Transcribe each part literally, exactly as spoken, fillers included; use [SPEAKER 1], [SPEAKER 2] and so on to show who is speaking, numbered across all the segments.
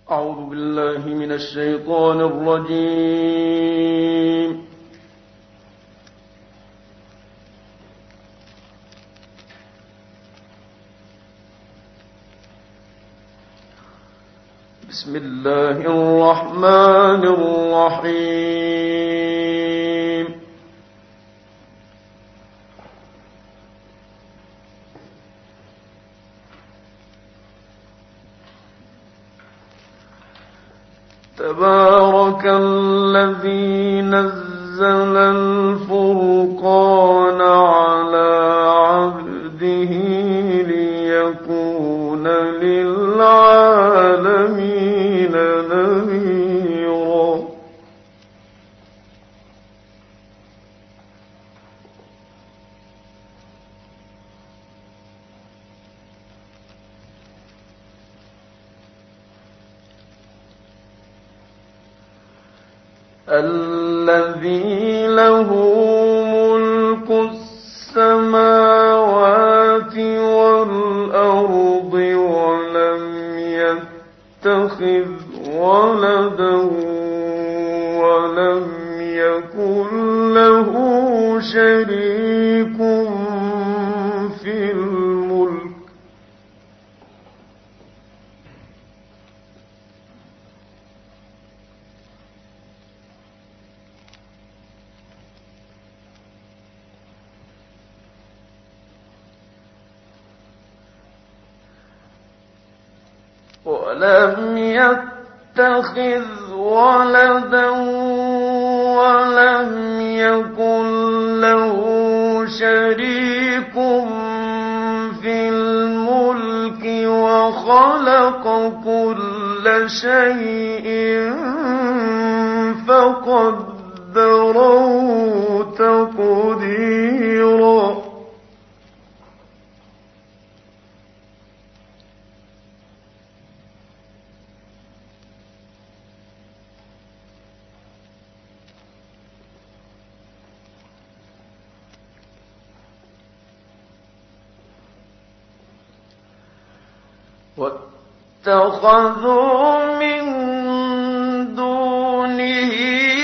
[SPEAKER 1] أعوذ بالله من الشيطان الرجيم. بسم الله الرحمن الرحيم. تبارك الذي نزل الفرقان على عبده ليكون للعالمين نذيرا. الذي له ملك السماوات والأرض ولم يتخذ ولدا ولم يكن له شريك في الملك ولم يتخذ ولدا ولم يكن له شريك في الملك وخلق كل شيء فقدره تقديرا. واتخذوا من دونه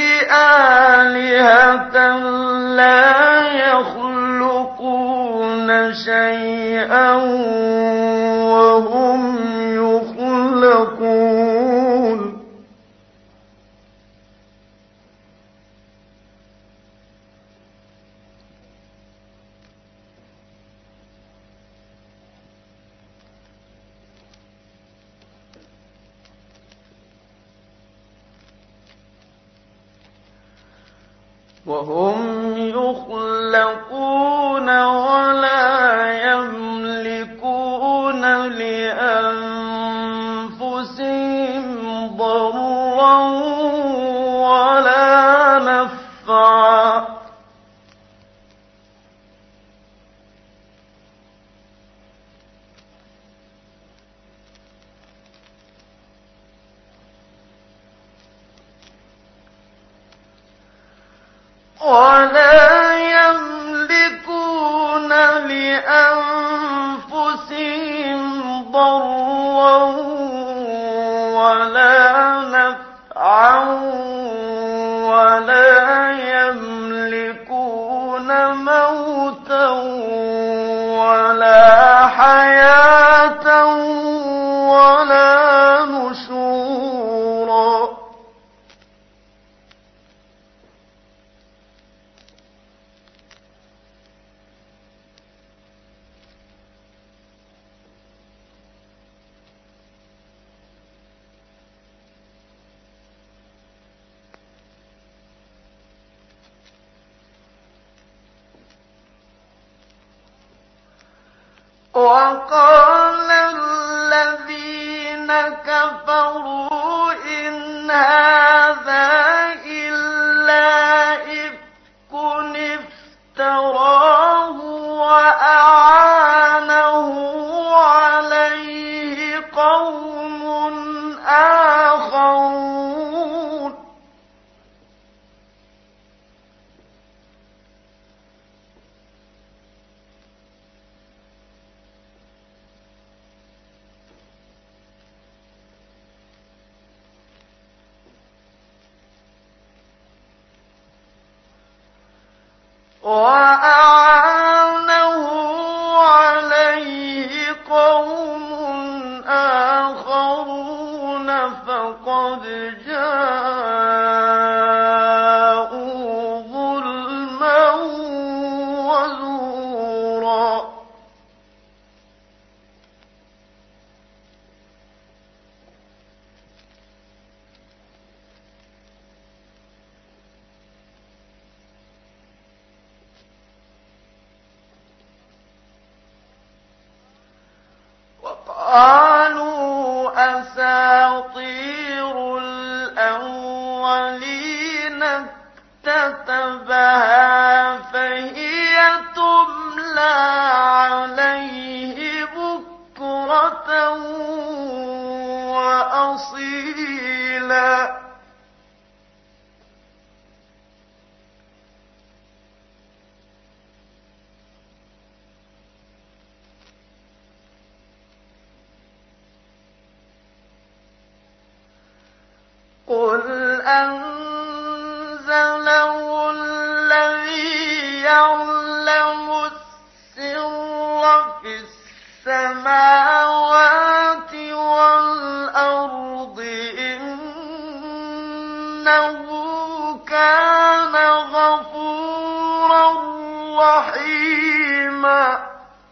[SPEAKER 1] آلهة لا يخلقون شيئا وهم يخلقون. وهم يخلقون ولا يملكون لأنفسهم ضرا ولا نفعا. ولا يملكون لأنفسهم ضرا ولا نفعا ولا يملكون موتا ولا حياة ولا نشورا. وقال الذين كفروا إن هذا إلا إفك افتراه وأعانه عليه قوم آخرون. وأعانه عليه قوم آخرون فقد جاءوا ظلما وزورا. قالوا أساطير الأولين اكتتبها فهي تملى عليه بكرة وأصيلا. قل أنزله الذي يعلم السر في السماوات والأرض إنه كان غفورا رحيما.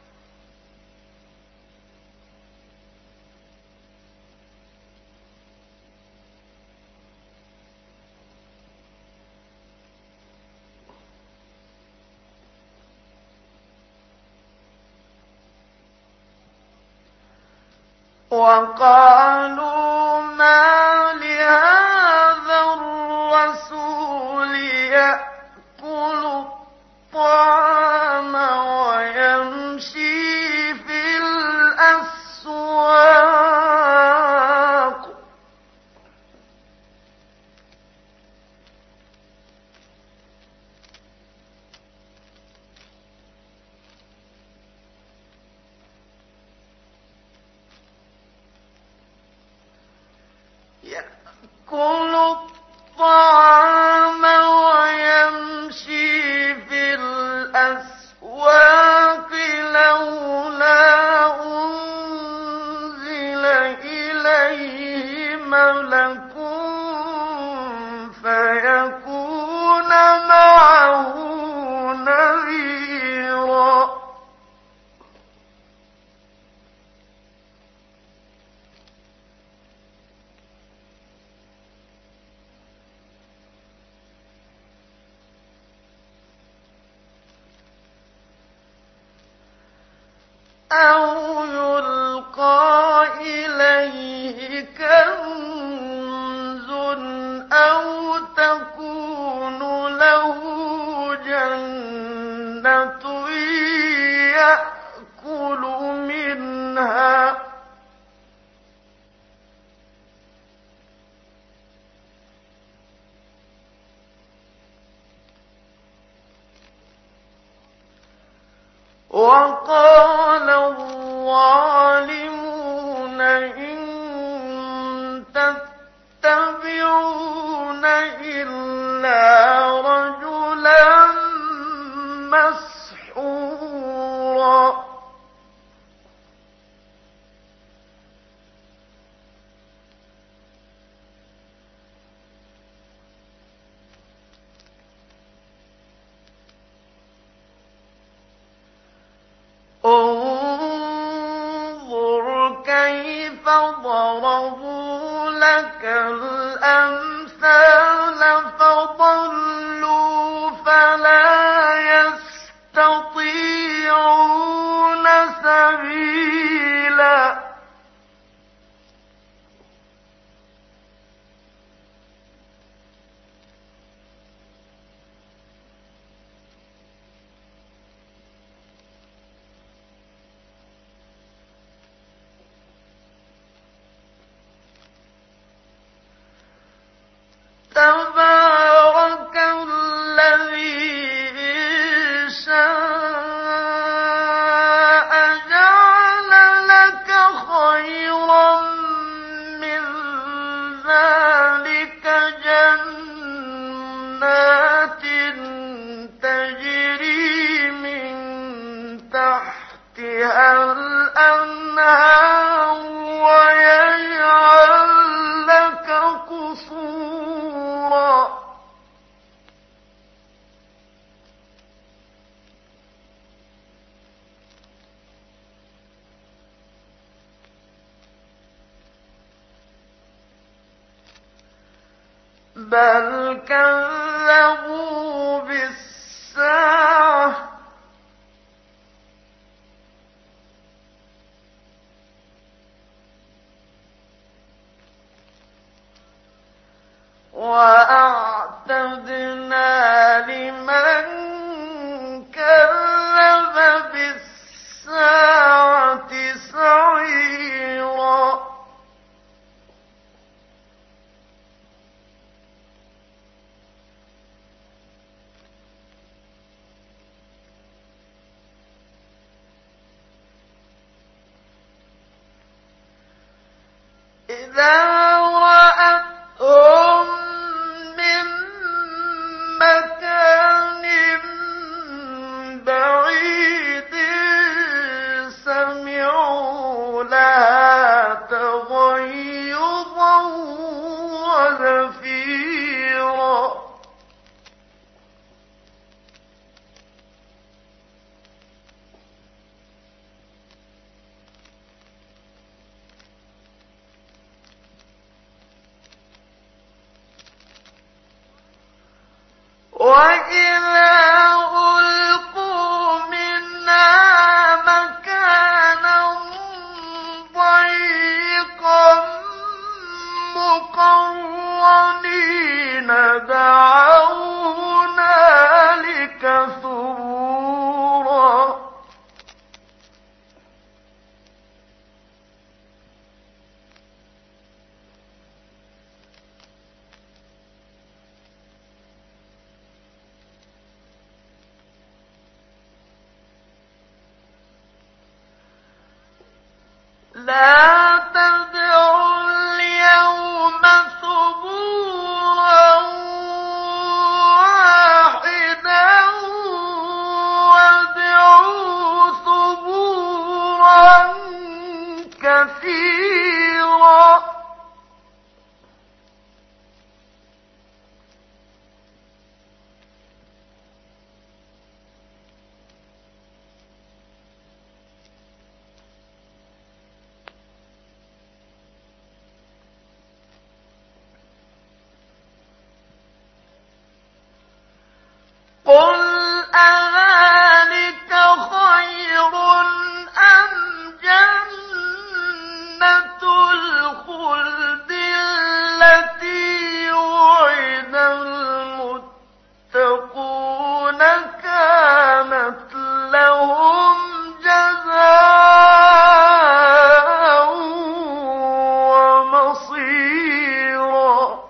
[SPEAKER 1] وقالوا ما لهذا الرسول يأكل الطعام ويمشي في الأسواق يأكل الطعام ويمشي في الأسواق لولا أنزل إليه ملك فيكون معه نذيرا. أو يلقى إليه كنز أو تكون له جنة يأكل منها وقال الظالمون إن تتبعون إلا رجلا مسحورا. انظر كيف ضربوا لك الأمثال فضلوا فلا يستطيعون سبيلا. تبارك بل كذبوا بالساعة وأعتدنا لمن كذب بالساعة سعيرا إذا رأتهم من مكان بعيد سمعوا لها تغيظا وزفيرا وإذا ألقوا منها مكانا ضيقا مقرنين دعوا هنالك ثبورا لا تدعوا اليوم ثبورا واحدا وادعوا ثبورا كثيرا قل أذلك خير أم جنة الخلد التي وعد المتقون كانت لهم جزاء ومصيرا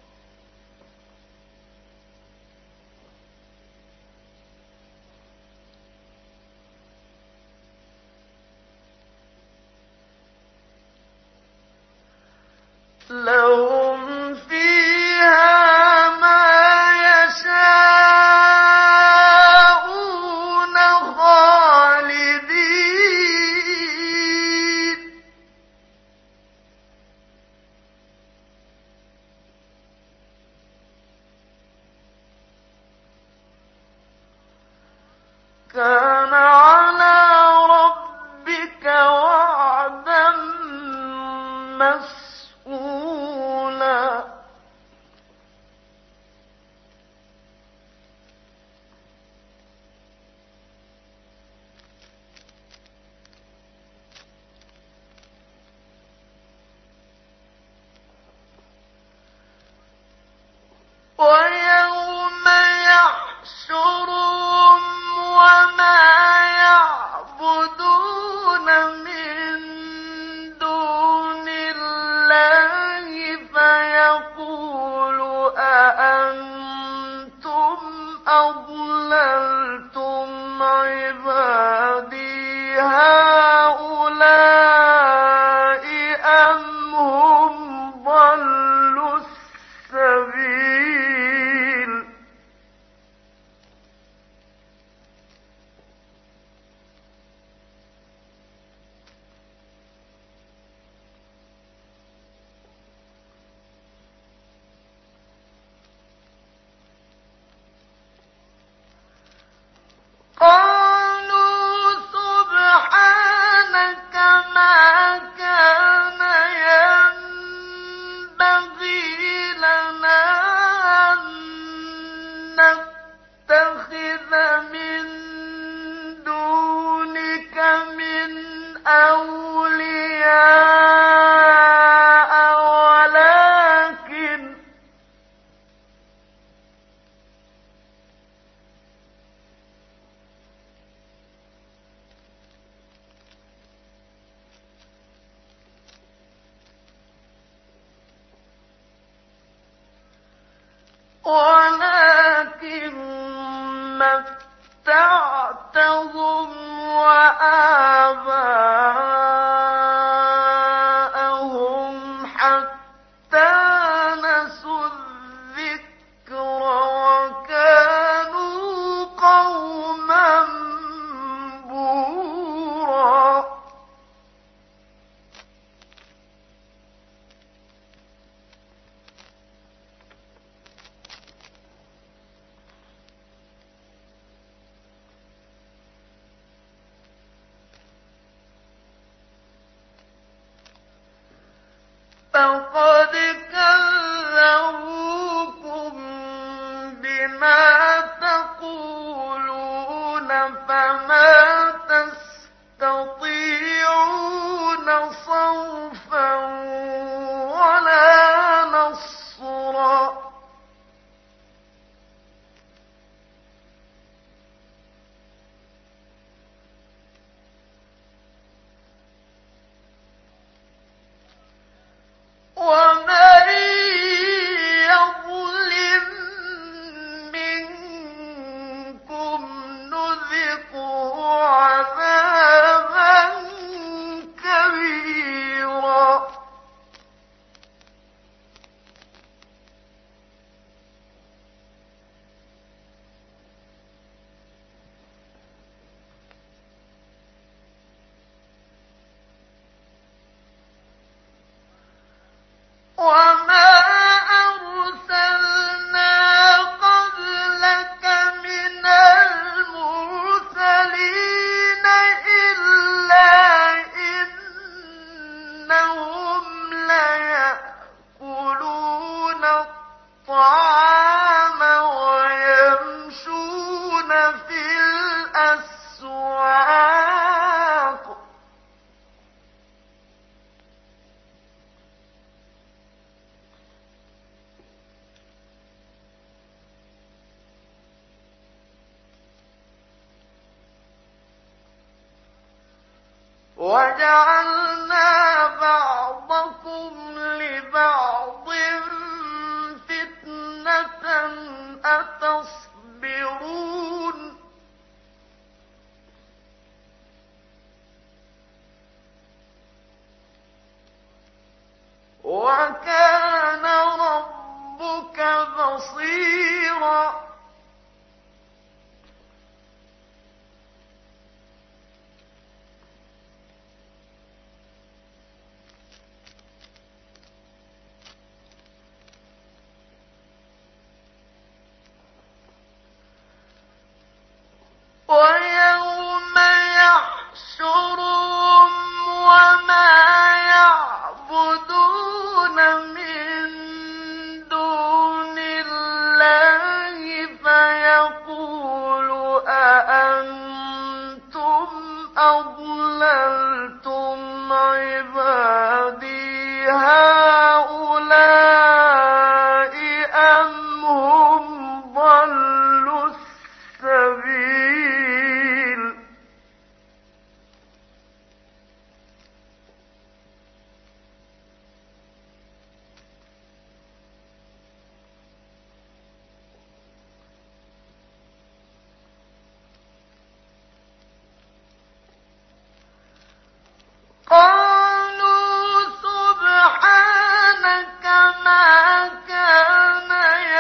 [SPEAKER 1] لهم فيها ما يشاءون خالدين كان على ربك وعدا مسئولا ويوم يحشرهم وما يعبدون من دون الله ولكن متعتهم وآباءهم حتى نسوا الذكر وكانوا قوما بورا. فقد كذبوكم بما تقولون فما تستطيعون صرفا ولا نصرا. ومن يظلم منكم نذقه عذابا كبيرا. وما أرسلنا قبلك من المرسلين إلا إنهم ليأكلون الطعام ويمشون في الأسواق وجعلنا بعضكم لبعض فتنة أتصبرون وكان ربك بصيرا. ويوم يحشرهم وما يعبدون من دون الله فيقول أأنتم أضللتم عبادي هؤلاء أم هم ضلوا السبيل. قالوا سبحانك ما كان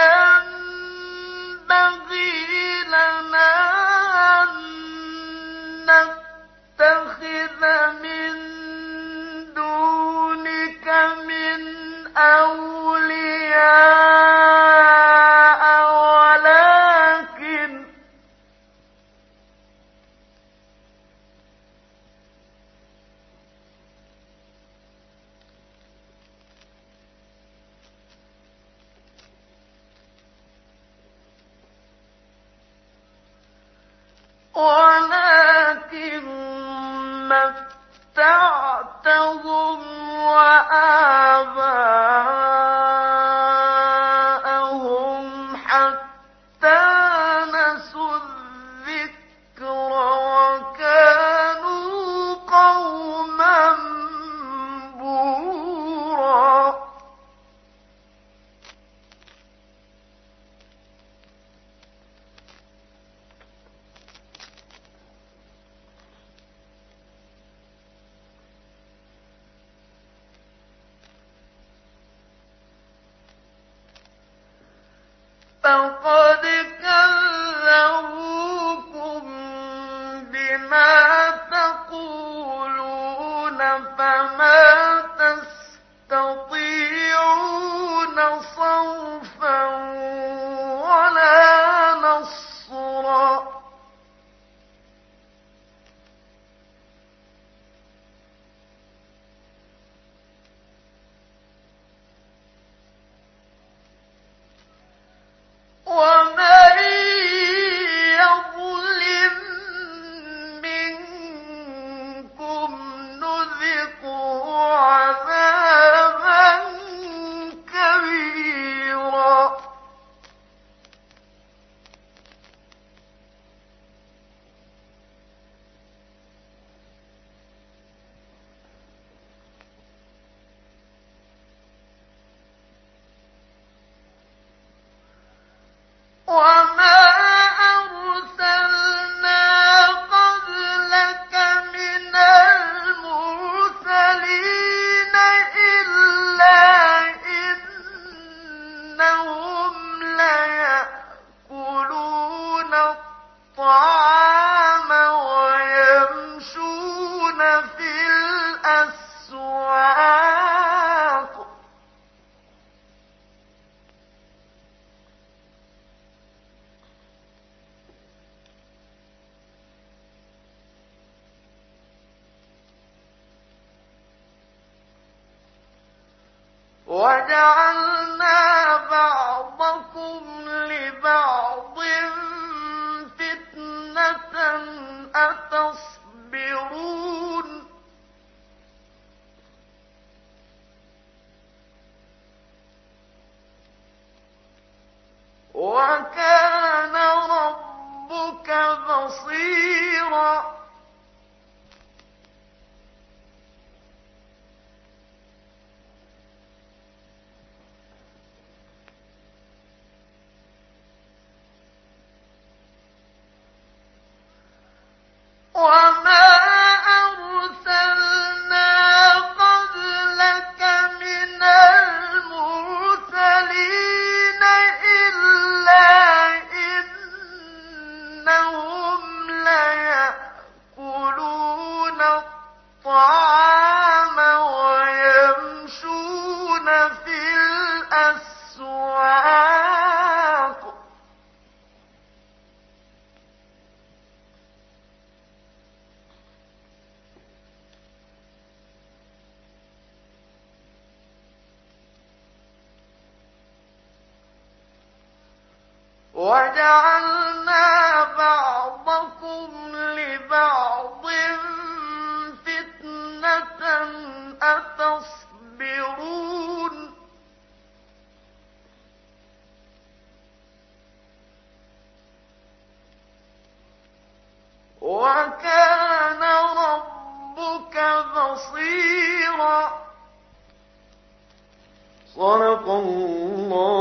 [SPEAKER 1] ينبغي لنا أن نتخذ من دونك من أولياء ولكن ولكن متعتهم وآباءهم حتى نسوا الذكر وكانوا قوما بورا. فقد كذبوكم بما تقولون فما تستطيعون صرفا ولا نصرا. ومن يظلم منكم نذقه عذابا كبيرا. وما أرسلنا قبلك من المرسلين إلا إنهم ليأكلون الطعام ويمشون في الأسواق وجعلنا بعضكم لبعض فتنة أتصبرون وكان ربك بصيرا. وما أرسلنا قبلك من المرسلين إلا إنهم ليأكلون الطعام ويمشون في الأسواق وجعلنا بعضكم لبعض فتنة أتصبرون وكان ربك بصيرا. صدق الله